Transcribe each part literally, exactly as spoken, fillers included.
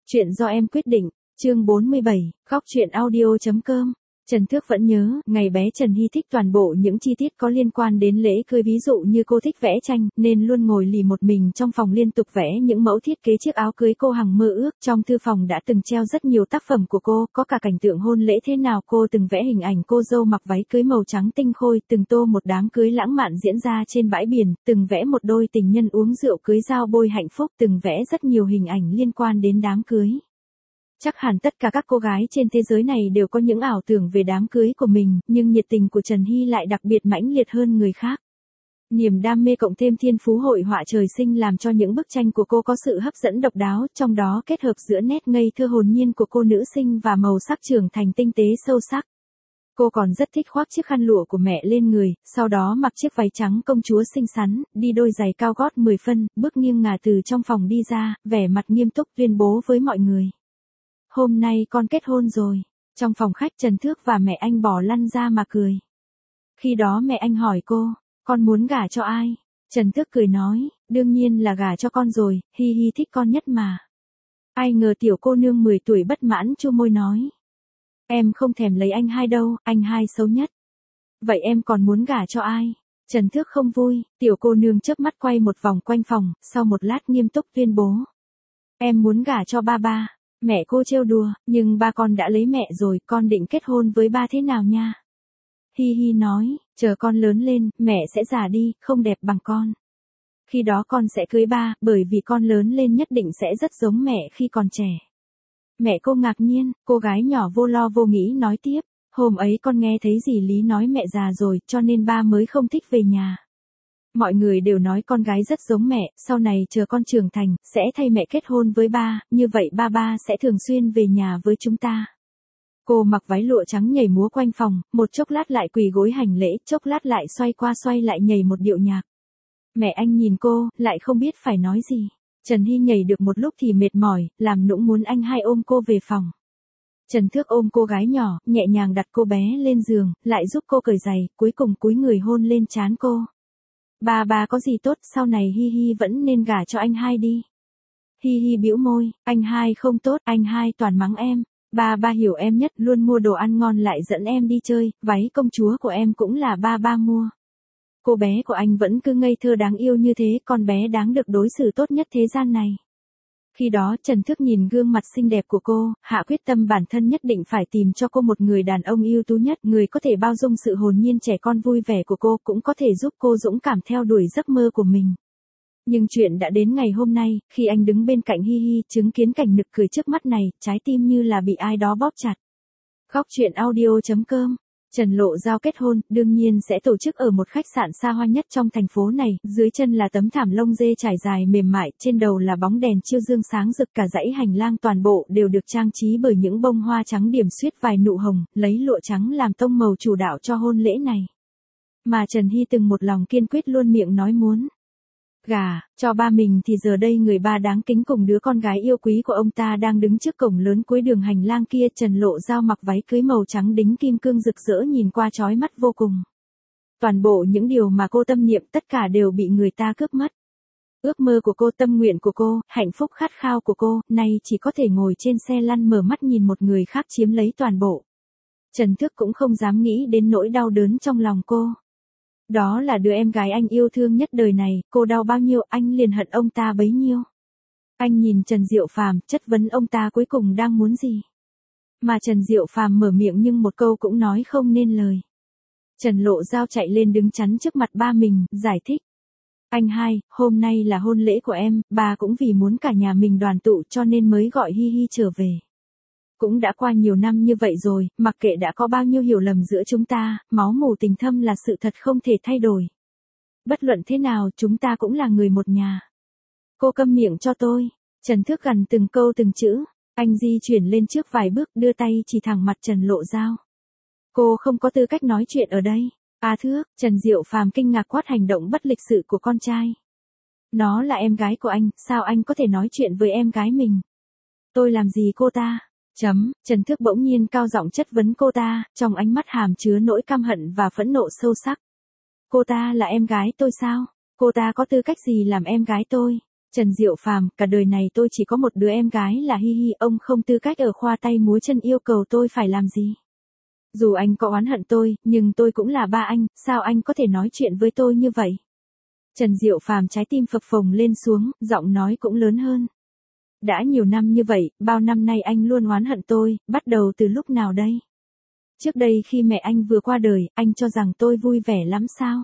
Chuyện do em quyết định, chương bốn mươi bảy, khóc chuyện audio chấm com. Trần Thước vẫn nhớ, ngày bé Trần Hy thích toàn bộ những chi tiết có liên quan đến lễ cưới, ví dụ như cô thích vẽ tranh, nên luôn ngồi lì một mình trong phòng liên tục vẽ những mẫu thiết kế chiếc áo cưới cô hằng mơ ước. Trong thư phòng đã từng treo rất nhiều tác phẩm của cô, có cả cảnh tượng hôn lễ thế nào cô từng vẽ hình ảnh cô dâu mặc váy cưới màu trắng tinh khôi, từng tô một đám cưới lãng mạn diễn ra trên bãi biển, từng vẽ một đôi tình nhân uống rượu cưới giao bôi hạnh phúc, từng vẽ rất nhiều hình ảnh liên quan đến đám cưới. Chắc hẳn tất cả các cô gái trên thế giới này đều có những ảo tưởng về đám cưới của mình, nhưng nhiệt tình của Trần Hy lại đặc biệt mãnh liệt hơn người khác. Niềm đam mê cộng thêm thiên phú hội họa trời sinh làm cho những bức tranh của cô có sự hấp dẫn độc đáo, trong đó kết hợp giữa nét ngây thơ hồn nhiên của cô nữ sinh và màu sắc trưởng thành tinh tế sâu sắc. Cô còn rất thích khoác chiếc khăn lụa của mẹ lên người, sau đó mặc chiếc váy trắng công chúa xinh xắn, đi đôi giày cao gót mười phân, bước nghiêng ngả từ trong phòng đi ra, vẻ mặt nghiêm túc tuyên bố với mọi người. Hôm nay con kết hôn rồi. Trong phòng khách Trần Thước và mẹ anh bỏ lăn ra mà cười. Khi đó mẹ anh hỏi cô, con muốn gả cho ai? Trần Thước cười nói, đương nhiên là gả cho con rồi, Hi Hi thích con nhất mà. Ai ngờ tiểu cô nương mười tuổi bất mãn chu môi nói. Em không thèm lấy anh hai đâu, anh hai xấu nhất. Vậy em còn muốn gả cho ai? Trần Thước không vui, tiểu cô nương chớp mắt quay một vòng quanh phòng, sau một lát nghiêm túc tuyên bố. Em muốn gả cho ba ba. Mẹ cô trêu đùa, nhưng ba con đã lấy mẹ rồi, con định kết hôn với ba thế nào nha? Hi Hi nói, chờ con lớn lên, mẹ sẽ già đi, không đẹp bằng con. Khi đó con sẽ cưới ba, bởi vì con lớn lên nhất định sẽ rất giống mẹ khi còn trẻ. Mẹ cô ngạc nhiên, cô gái nhỏ vô lo vô nghĩ nói tiếp, hôm ấy con nghe thấy dì Lý nói mẹ già rồi, cho nên ba mới không thích về nhà. Mọi người đều nói con gái rất giống mẹ, sau này chờ con trưởng thành, sẽ thay mẹ kết hôn với ba, như vậy ba ba sẽ thường xuyên về nhà với chúng ta. Cô mặc váy lụa trắng nhảy múa quanh phòng, một chốc lát lại quỳ gối hành lễ, chốc lát lại xoay qua xoay lại nhảy một điệu nhạc. Mẹ anh nhìn cô, lại không biết phải nói gì. Trần Hy nhảy được một lúc thì mệt mỏi, làm nũng muốn anh hai ôm cô về phòng. Trần Thước ôm cô gái nhỏ, nhẹ nhàng đặt cô bé lên giường, lại giúp cô cởi giày, cuối cùng cúi người hôn lên trán cô. Ba ba có gì tốt, sau này Hi Hi vẫn nên gả cho anh hai đi. Hi Hi bĩu môi, anh hai không tốt, anh hai toàn mắng em. Ba ba hiểu em nhất, luôn mua đồ ăn ngon lại dẫn em đi chơi, váy công chúa của em cũng là ba ba mua. Cô bé của anh vẫn cứ ngây thơ đáng yêu như thế, con bé đáng được đối xử tốt nhất thế gian này. Khi đó Trần Thước nhìn gương mặt xinh đẹp của cô, hạ quyết tâm bản thân nhất định phải tìm cho cô một người đàn ông ưu tú nhất, người có thể bao dung sự hồn nhiên trẻ con vui vẻ của cô, cũng có thể giúp cô dũng cảm theo đuổi giấc mơ của mình. Nhưng chuyện đã đến ngày hôm nay, khi anh đứng bên cạnh Hi Hi, chứng kiến cảnh nực cười trước mắt này, trái tim như là bị ai đó bóp chặt. Khóc chuyện audio chấm com. Trần Lộ Giao kết hôn, đương nhiên sẽ tổ chức ở một khách sạn xa hoa nhất trong thành phố này, dưới chân là tấm thảm lông dê trải dài mềm mại, trên đầu là bóng đèn chiêu dương sáng rực, cả dãy hành lang toàn bộ đều được trang trí bởi những bông hoa trắng điểm xuyết vài nụ hồng, lấy lụa trắng làm tông màu chủ đạo cho hôn lễ này. Mà Trần Hy từng một lòng kiên quyết luôn miệng nói muốn gả cho ba mình thì giờ đây người ba đáng kính cùng đứa con gái yêu quý của ông ta đang đứng trước cổng lớn cuối đường hành lang kia. Trần Lộ Giao mặc váy cưới màu trắng đính kim cương rực rỡ nhìn qua chói mắt vô cùng. Toàn bộ những điều mà cô tâm niệm tất cả đều bị người ta cướp mất. Ước mơ của cô, tâm nguyện của cô, hạnh phúc khát khao của cô, nay chỉ có thể ngồi trên xe lăn mở mắt nhìn một người khác chiếm lấy toàn bộ. Trần Thước cũng không dám nghĩ đến nỗi đau đớn trong lòng cô. Đó là đứa em gái anh yêu thương nhất đời này, cô đau bao nhiêu anh liền hận ông ta bấy nhiêu. Anh nhìn Trần Diệu Phàm, chất vấn ông ta cuối cùng đang muốn gì. Mà Trần Diệu Phàm mở miệng nhưng một câu cũng nói không nên lời. Trần Lộ Giao chạy lên đứng chắn trước mặt ba mình, giải thích. Anh hai, hôm nay là hôn lễ của em, ba cũng vì muốn cả nhà mình đoàn tụ cho nên mới gọi Hi Hi trở về. Cũng đã qua nhiều năm như vậy rồi, mặc kệ đã có bao nhiêu hiểu lầm giữa chúng ta, máu mủ tình thâm là sự thật không thể thay đổi. Bất luận thế nào chúng ta cũng là người một nhà. Cô câm miệng cho tôi. Trần Thước gằn từng câu từng chữ. Anh di chuyển lên trước vài bước đưa tay chỉ thẳng mặt Trần Lộ Giao. Cô không có tư cách nói chuyện ở đây. À Thước, Trần Diệu Phàm kinh ngạc quát hành động bất lịch sự của con trai. Nó là em gái của anh, sao anh có thể nói chuyện với em gái mình? Tôi làm gì cô ta? Chấm, Trần Thước bỗng nhiên cao giọng chất vấn cô ta, trong ánh mắt hàm chứa nỗi căm hận và phẫn nộ sâu sắc. Cô ta là em gái tôi sao? Cô ta có tư cách gì làm em gái tôi? Trần Diệu Phàm, cả đời này tôi chỉ có một đứa em gái là Hi Hi, ông không tư cách ở khoa tay múa chân yêu cầu tôi phải làm gì. Dù anh có oán hận tôi, nhưng tôi cũng là ba anh, sao anh có thể nói chuyện với tôi như vậy? Trần Diệu Phàm trái tim phập phồng lên xuống, giọng nói cũng lớn hơn. Đã nhiều năm như vậy, bao năm nay anh luôn oán hận tôi, bắt đầu từ lúc nào đây? Trước đây khi mẹ anh vừa qua đời, anh cho rằng tôi vui vẻ lắm sao?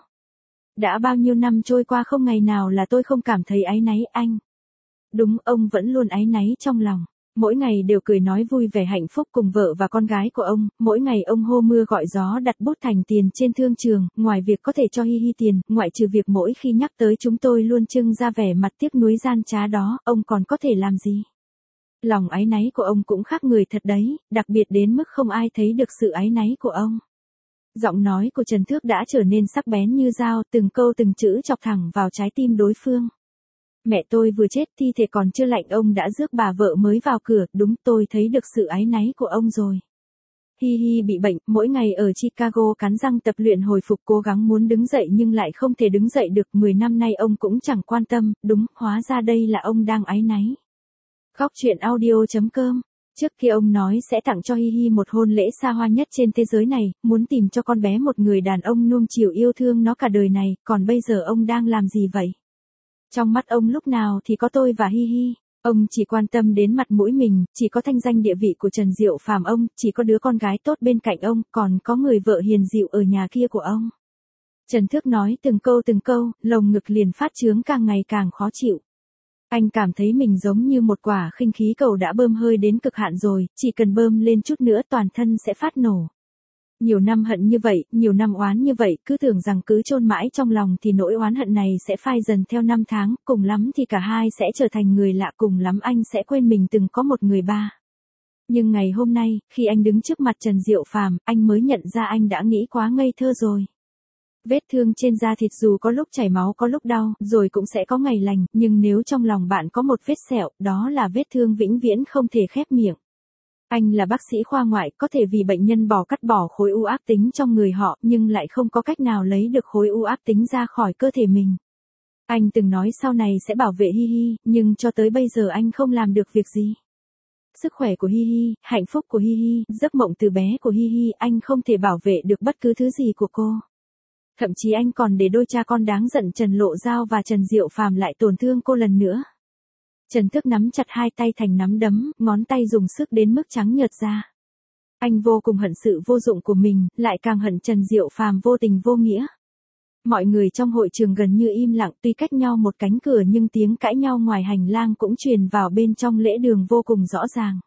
Đã bao nhiêu năm trôi qua không ngày nào là tôi không cảm thấy áy náy anh. Đúng, ông vẫn luôn áy náy trong lòng. Mỗi ngày đều cười nói vui vẻ hạnh phúc cùng vợ và con gái của ông, mỗi ngày ông hô mưa gọi gió đặt bút thành tiền trên thương trường, ngoài việc có thể cho Hi Hi tiền, ngoại trừ việc mỗi khi nhắc tới chúng tôi luôn trưng ra vẻ mặt tiếc nuối gian trá đó, ông còn có thể làm gì? Lòng áy náy của ông cũng khác người thật đấy, đặc biệt đến mức không ai thấy được sự áy náy của ông. Giọng nói của Trần Thước đã trở nên sắc bén như dao, từng câu từng chữ chọc thẳng vào trái tim đối phương. Mẹ tôi vừa chết, thi thể còn chưa lạnh ông đã rước bà vợ mới vào cửa, đúng, tôi thấy được sự áy náy của ông rồi. Hi Hi bị bệnh, mỗi ngày ở Chicago cắn răng tập luyện hồi phục, cố gắng muốn đứng dậy nhưng lại không thể đứng dậy được, mười năm nay ông cũng chẳng quan tâm, đúng, hóa ra đây là ông đang áy náy. Khóc chuyện audio chấm com. Trước khi ông nói sẽ tặng cho Hi Hi một hôn lễ xa hoa nhất trên thế giới này, muốn tìm cho con bé một người đàn ông nuông chiều yêu thương nó cả đời này, còn bây giờ ông đang làm gì vậy? Trong mắt ông lúc nào thì có tôi và Hi Hi, ông chỉ quan tâm đến mặt mũi mình, chỉ có thanh danh địa vị của Trần Diệu Phàm ông, chỉ có đứa con gái tốt bên cạnh ông, còn có người vợ hiền dịu ở nhà kia của ông. Trần Thước nói từng câu từng câu, lồng ngực liền phát chướng càng ngày càng khó chịu. Anh cảm thấy mình giống như một quả khinh khí cầu đã bơm hơi đến cực hạn rồi, chỉ cần bơm lên chút nữa toàn thân sẽ phát nổ. Nhiều năm hận như vậy, nhiều năm oán như vậy, cứ tưởng rằng cứ chôn mãi trong lòng thì nỗi oán hận này sẽ phai dần theo năm tháng, cùng lắm thì cả hai sẽ trở thành người lạ, cùng lắm anh sẽ quên mình từng có một người ba. Nhưng ngày hôm nay, khi anh đứng trước mặt Trần Diệu Phàm, anh mới nhận ra anh đã nghĩ quá ngây thơ rồi. Vết thương trên da thịt dù có lúc chảy máu có lúc đau, rồi cũng sẽ có ngày lành, nhưng nếu trong lòng bạn có một vết sẹo, đó là vết thương vĩnh viễn không thể khép miệng. Anh là bác sĩ khoa ngoại, có thể vì bệnh nhân bỏ cắt bỏ khối u ác tính trong người họ, nhưng lại không có cách nào lấy được khối u ác tính ra khỏi cơ thể mình. Anh từng nói sau này sẽ bảo vệ Hi Hi, nhưng cho tới bây giờ anh không làm được việc gì. Sức khỏe của Hi Hi, hạnh phúc của Hi Hi, giấc mộng từ bé của Hi Hi, anh không thể bảo vệ được bất cứ thứ gì của cô. Thậm chí anh còn để đôi cha con đáng giận Trần Lộ Giao và Trần Diệu Phàm lại tổn thương cô lần nữa. Trần Thước nắm chặt hai tay thành nắm đấm, ngón tay dùng sức đến mức trắng nhợt ra. Anh vô cùng hận sự vô dụng của mình, lại càng hận Trần Diệu Phàm vô tình vô nghĩa. Mọi người trong hội trường gần như im lặng, tuy cách nhau một cánh cửa nhưng tiếng cãi nhau ngoài hành lang cũng truyền vào bên trong lễ đường vô cùng rõ ràng.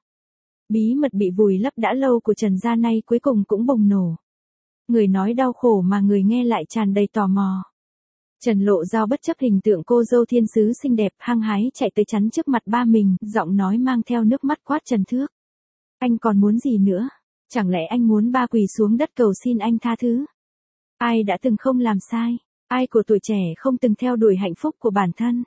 Bí mật bị vùi lấp đã lâu của Trần gia nay cuối cùng cũng bùng nổ. Người nói đau khổ mà người nghe lại tràn đầy tò mò. Trần Lộ Giao bất chấp hình tượng cô dâu thiên sứ xinh đẹp, hăng hái chạy tới chắn trước mặt ba mình, giọng nói mang theo nước mắt quát Trần Thước. Anh còn muốn gì nữa? Chẳng lẽ anh muốn ba quỳ xuống đất cầu xin anh tha thứ? Ai đã từng không làm sai? Ai của tuổi trẻ không từng theo đuổi hạnh phúc của bản thân?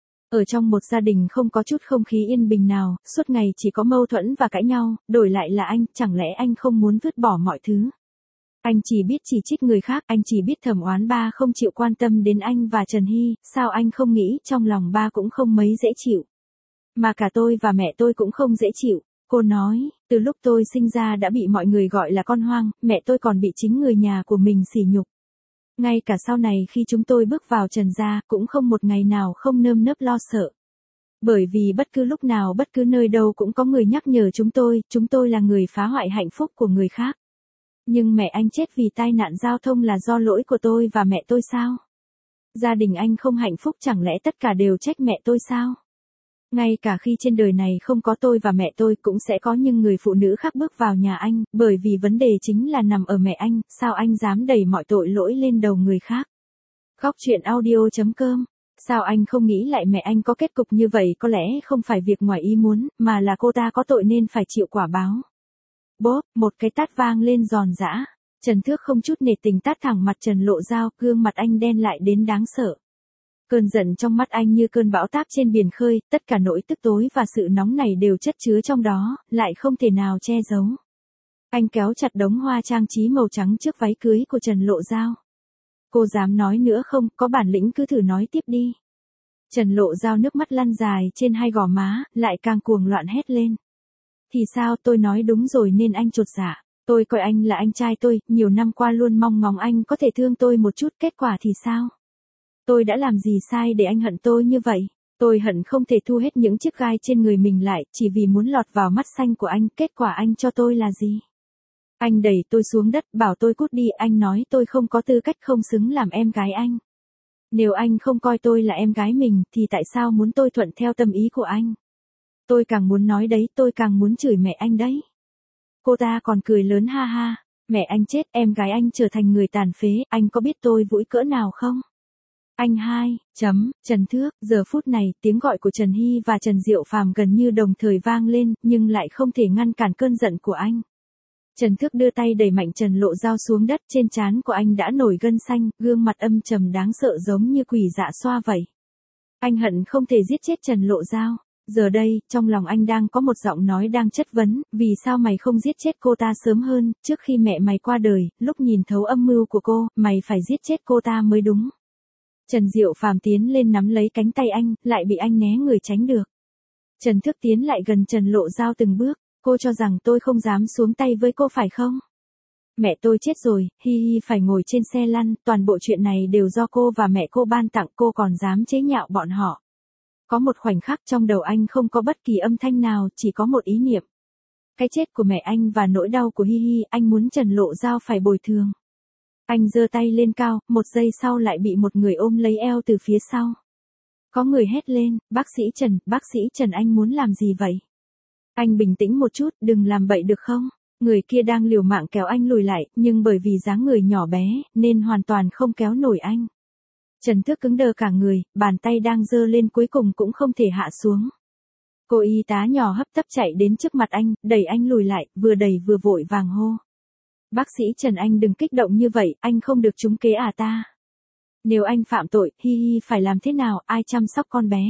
Ở trong một gia đình không có chút không khí yên bình nào, suốt ngày chỉ có mâu thuẫn và cãi nhau, đổi lại là anh, chẳng lẽ anh không muốn vứt bỏ mọi thứ? Anh chỉ biết chỉ trích người khác, anh chỉ biết thầm oán ba không chịu quan tâm đến anh và Trần Hy, sao anh không nghĩ trong lòng ba cũng không mấy dễ chịu. Mà cả tôi và mẹ tôi cũng không dễ chịu. Cô nói, từ lúc tôi sinh ra đã bị mọi người gọi là con hoang, mẹ tôi còn bị chính người nhà của mình sỉ nhục. Ngay cả sau này khi chúng tôi bước vào Trần gia, cũng không một ngày nào không nơm nớp lo sợ. Bởi vì bất cứ lúc nào bất cứ nơi đâu cũng có người nhắc nhở chúng tôi, chúng tôi là người phá hoại hạnh phúc của người khác. Nhưng mẹ anh chết vì tai nạn giao thông là do lỗi của tôi và mẹ tôi sao? Gia đình anh không hạnh phúc chẳng lẽ tất cả đều trách mẹ tôi sao? Ngay cả khi trên đời này không có tôi và mẹ tôi cũng sẽ có những người phụ nữ khác bước vào nhà anh, bởi vì vấn đề chính là nằm ở mẹ anh, sao anh dám đẩy mọi tội lỗi lên đầu người khác? Khóc chuyện audio chấm com. Sao anh không nghĩ lại mẹ anh có kết cục như vậy, có lẽ không phải việc ngoài ý muốn, mà là cô ta có tội nên phải chịu quả báo. Bốp, một cái tát vang lên giòn giã. Trần Thước không chút nể tình tát thẳng mặt Trần Lộ Giao, gương mặt anh đen lại đến đáng sợ. Cơn giận trong mắt anh như cơn bão táp trên biển khơi, tất cả nỗi tức tối và sự nóng này đều chất chứa trong đó, lại không thể nào che giấu. Anh kéo chặt đống hoa trang trí màu trắng trước váy cưới của Trần Lộ Giao. Cô dám nói nữa không, có bản lĩnh cứ thử nói tiếp đi. Trần Lộ Giao nước mắt lăn dài trên hai gò má, lại càng cuồng loạn hét lên. Thì sao, tôi nói đúng rồi nên anh chột dạ. Tôi coi anh là anh trai tôi, nhiều năm qua luôn mong ngóng anh có thể thương tôi một chút, kết quả thì sao? Tôi đã làm gì sai để anh hận tôi như vậy? Tôi hận không thể thu hết những chiếc gai trên người mình lại, chỉ vì muốn lọt vào mắt xanh của anh, kết quả anh cho tôi là gì? Anh đẩy tôi xuống đất, bảo tôi cút đi, anh nói tôi không có tư cách, không xứng làm em gái anh. Nếu anh không coi tôi là em gái mình, thì tại sao muốn tôi thuận theo tâm ý của anh? Tôi càng muốn nói đấy, tôi càng muốn chửi mẹ anh đấy. Cô ta còn cười lớn ha ha, mẹ anh chết, em gái anh trở thành người tàn phế, anh có biết tôi vui cỡ nào không? Anh hai, chấm, Trần Thước, giờ phút này, tiếng gọi của Trần Hy và Trần Diệu Phàm gần như đồng thời vang lên, nhưng lại không thể ngăn cản cơn giận của anh. Trần Thước đưa tay đẩy mạnh Trần Lộ Giao xuống đất, trên trán của anh đã nổi gân xanh, gương mặt âm trầm đáng sợ giống như quỷ dạ xoa vậy. Anh hận không thể giết chết Trần Lộ Giao. Giờ đây, trong lòng anh đang có một giọng nói đang chất vấn, vì sao mày không giết chết cô ta sớm hơn, trước khi mẹ mày qua đời, lúc nhìn thấu âm mưu của cô, mày phải giết chết cô ta mới đúng. Trần Diệu Phàm tiến lên nắm lấy cánh tay anh, lại bị anh né người tránh được. Trần Thước tiến lại gần Trần Lộ Giao từng bước, cô cho rằng tôi không dám xuống tay với cô phải không? Mẹ tôi chết rồi, Hi Hi phải ngồi trên xe lăn, toàn bộ chuyện này đều do cô và mẹ cô ban tặng, cô còn dám chế nhạo bọn họ. Có một khoảnh khắc trong đầu anh không có bất kỳ âm thanh nào, chỉ có một ý niệm. Cái chết của mẹ anh và nỗi đau của Hi Hi, anh muốn Trần Lộ Giao phải bồi thường. Anh giơ tay lên cao, một giây sau lại bị một người ôm lấy eo từ phía sau. Có người hét lên, bác sĩ Trần, bác sĩ Trần anh muốn làm gì vậy? Anh bình tĩnh một chút, đừng làm bậy được không? Người kia đang liều mạng kéo anh lùi lại, nhưng bởi vì dáng người nhỏ bé, nên hoàn toàn không kéo nổi anh. Trần Thước cứng đờ cả người, bàn tay đang giơ lên cuối cùng cũng không thể hạ xuống. Cô y tá nhỏ hấp tấp chạy đến trước mặt anh, đẩy anh lùi lại, vừa đẩy vừa vội vàng hô. Bác sĩ Trần anh đừng kích động như vậy, anh không được trúng kế à ta. Nếu anh phạm tội, Hi Hi phải làm thế nào, ai chăm sóc con bé?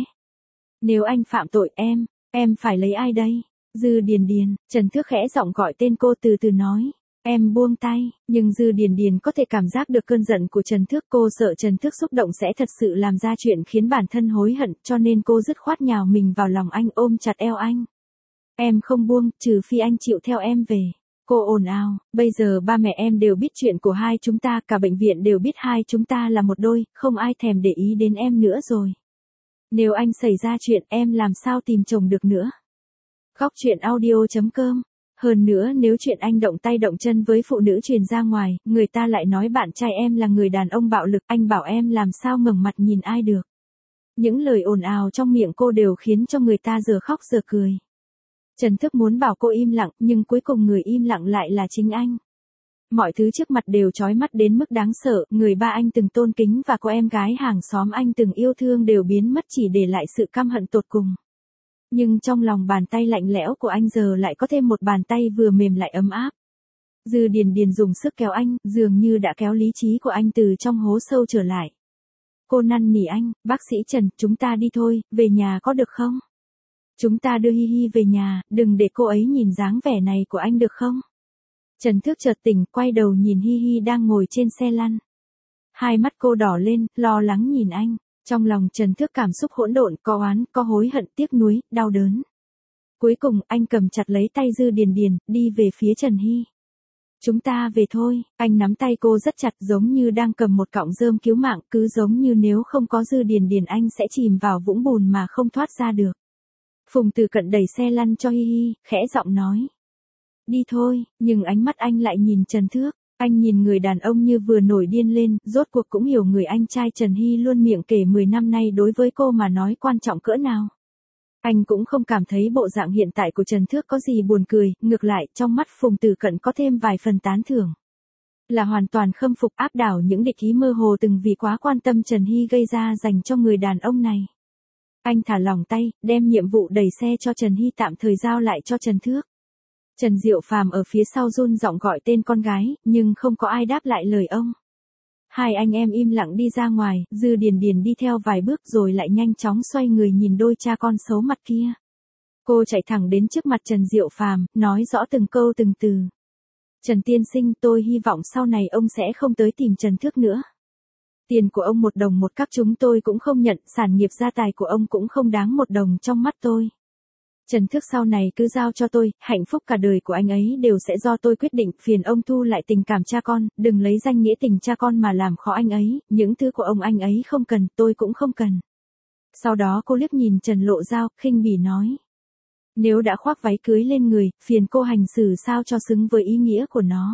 Nếu anh phạm tội, em, em phải lấy ai đây? Dư Điền Điền, Trần Thước khẽ giọng gọi tên cô từ từ nói. Em buông tay, nhưng Dư Điền Điền có thể cảm giác được cơn giận của Trần Thước, cô sợ Trần Thước xúc động sẽ thật sự làm ra chuyện khiến bản thân hối hận, cho nên cô dứt khoát nhào mình vào lòng anh, ôm chặt eo anh. Em không buông, trừ phi anh chịu theo em về. Cô ồn ào, bây giờ ba mẹ em đều biết chuyện của hai chúng ta, cả bệnh viện đều biết hai chúng ta là một đôi, không ai thèm để ý đến em nữa rồi. Nếu anh xảy ra chuyện, em làm sao tìm chồng được nữa? Khóc chuyện audio chấm com. Hơn nữa nếu chuyện anh động tay động chân với phụ nữ truyền ra ngoài, người ta lại nói bạn trai em là người đàn ông bạo lực, anh bảo em làm sao ngẩng mặt nhìn ai được. Những lời ồn ào trong miệng cô đều khiến cho người ta giờ khóc giờ cười. Trần Thước muốn bảo cô im lặng, nhưng cuối cùng người im lặng lại là chính anh. Mọi thứ trước mặt đều chói mắt đến mức đáng sợ, người ba anh từng tôn kính và cô em gái hàng xóm anh từng yêu thương đều biến mất, chỉ để lại sự căm hận tột cùng. Nhưng trong lòng bàn tay lạnh lẽo của anh giờ lại có thêm một bàn tay vừa mềm lại ấm áp. Dư Điền Điền dùng sức kéo anh, dường như đã kéo lý trí của anh từ trong hố sâu trở lại. Cô năn nỉ anh, bác sĩ Trần, chúng ta đi thôi, về nhà có được không? Chúng ta đưa Hi Hi về nhà, đừng để cô ấy nhìn dáng vẻ này của anh được không? Trần Thước chợt tỉnh, quay đầu nhìn Hi Hi đang ngồi trên xe lăn. Hai mắt cô đỏ lên, lo lắng nhìn anh. Trong lòng Trần Thước cảm xúc hỗn độn, có oán, có hối hận, tiếc nuối, đau đớn. Cuối cùng, anh cầm chặt lấy tay Dư Điền Điền, đi về phía Trần Hy. Chúng ta về thôi, anh nắm tay cô rất chặt giống như đang cầm một cọng rơm cứu mạng, cứ giống như nếu không có Dư Điền Điền anh sẽ chìm vào vũng bùn mà không thoát ra được. Phùng Từ Cận đẩy xe lăn cho Hi Hi, khẽ giọng nói. Đi thôi, nhưng ánh mắt anh lại nhìn Trần Thước. Anh nhìn người đàn ông như vừa nổi điên lên, rốt cuộc cũng hiểu người anh trai Trần Hy luôn miệng kể mười năm nay đối với cô mà nói quan trọng cỡ nào. Anh cũng không cảm thấy bộ dạng hiện tại của Trần Thước có gì buồn cười, ngược lại, trong mắt Phùng Từ Cận có thêm vài phần tán thưởng. Là hoàn toàn khâm phục, áp đảo những địch ý mơ hồ từng vì quá quan tâm Trần Hy gây ra dành cho người đàn ông này. Anh thả lỏng tay, đem nhiệm vụ đẩy xe cho Trần Hy tạm thời giao lại cho Trần Thước. Trần Diệu Phàm ở phía sau run giọng gọi tên con gái, nhưng không có ai đáp lại lời ông. Hai anh em im lặng đi ra ngoài, Dư Điền Điền đi theo vài bước rồi lại nhanh chóng xoay người nhìn đôi cha con xấu mặt kia. Cô chạy thẳng đến trước mặt Trần Diệu Phàm, nói rõ từng câu từng từ. Trần tiên sinh, tôi hy vọng sau này ông sẽ không tới tìm Trần Thước nữa. Tiền của ông một đồng một các chúng tôi cũng không nhận, sản nghiệp gia tài của ông cũng không đáng một đồng trong mắt tôi. Trần Thức sau này cứ giao cho tôi, hạnh phúc cả đời của anh ấy đều sẽ do tôi quyết định, phiền ông thu lại tình cảm cha con, đừng lấy danh nghĩa tình cha con mà làm khó anh ấy, những thứ của ông anh ấy không cần, tôi cũng không cần. Sau đó cô liếc nhìn Trần Lộ Giao, khinh bỉ nói. Nếu đã khoác váy cưới lên người, phiền cô hành xử sao cho xứng với ý nghĩa của nó.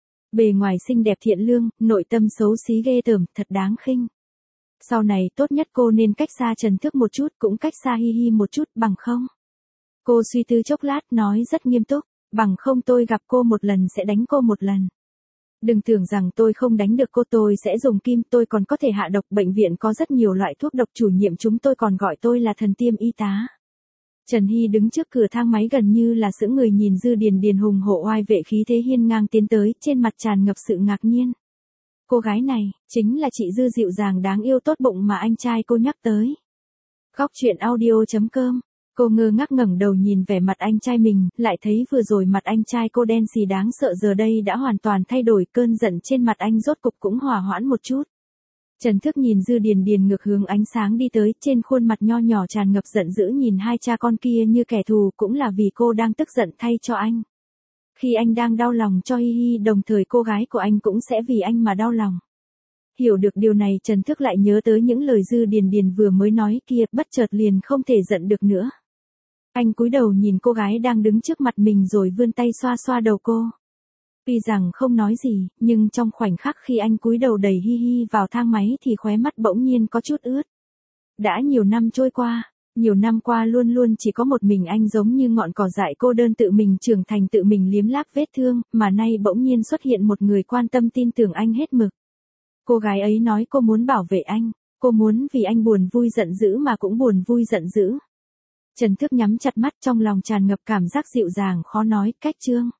Bề ngoài xinh đẹp thiện lương, nội tâm xấu xí ghê tởm, thật đáng khinh. Sau này tốt nhất cô nên cách xa Trần Thức một chút, cũng cách xa Hi Hi một chút, bằng không. Cô suy tư chốc lát nói rất nghiêm túc, bằng không tôi gặp cô một lần sẽ đánh cô một lần. Đừng tưởng rằng tôi không đánh được cô, tôi sẽ dùng kim, tôi còn có thể hạ độc, bệnh viện có rất nhiều loại thuốc độc, chủ nhiệm chúng tôi còn gọi tôi là thần tiêm y tá. Trần Hy đứng trước cửa thang máy gần như là sững người nhìn Dư Điền Điền hùng hộ oai vệ khí thế hiên ngang tiến tới, trên mặt tràn ngập sự ngạc nhiên. Cô gái này, chính là chị Dư dịu dàng đáng yêu tốt bụng mà anh trai cô nhắc tới. Khóc chuyện audio chấm com. Cô ngơ ngác ngẩng đầu nhìn vẻ mặt anh trai mình, lại thấy vừa rồi mặt anh trai cô đen xì đáng sợ, giờ đây đã hoàn toàn thay đổi, cơn giận trên mặt anh rốt cục cũng hòa hoãn một chút. Trần Thức nhìn Dư Điền Điền ngược hướng ánh sáng đi tới, trên khuôn mặt nho nhỏ tràn ngập giận dữ nhìn hai cha con kia như kẻ thù, cũng là vì cô đang tức giận thay cho anh. Khi anh đang đau lòng cho Hi Hi, đồng thời cô gái của anh cũng sẽ vì anh mà đau lòng. Hiểu được điều này, Trần Thức lại nhớ tới những lời Dư Điền Điền vừa mới nói kia, bất chợt liền không thể giận được nữa. Anh cúi đầu nhìn cô gái đang đứng trước mặt mình rồi vươn tay xoa xoa đầu cô. Tuy rằng không nói gì, nhưng trong khoảnh khắc khi anh cúi đầu đẩy Hi Hi vào thang máy thì khóe mắt bỗng nhiên có chút ướt. Đã nhiều năm trôi qua, nhiều năm qua luôn luôn chỉ có một mình anh giống như ngọn cỏ dại cô đơn tự mình trưởng thành, tự mình liếm láp vết thương, mà nay bỗng nhiên xuất hiện một người quan tâm tin tưởng anh hết mực. Cô gái ấy nói cô muốn bảo vệ anh, cô muốn vì anh buồn vui giận dữ mà cũng buồn vui giận dữ. Trần Thức nhắm chặt mắt, trong lòng tràn ngập cảm giác dịu dàng khó nói, cách chương.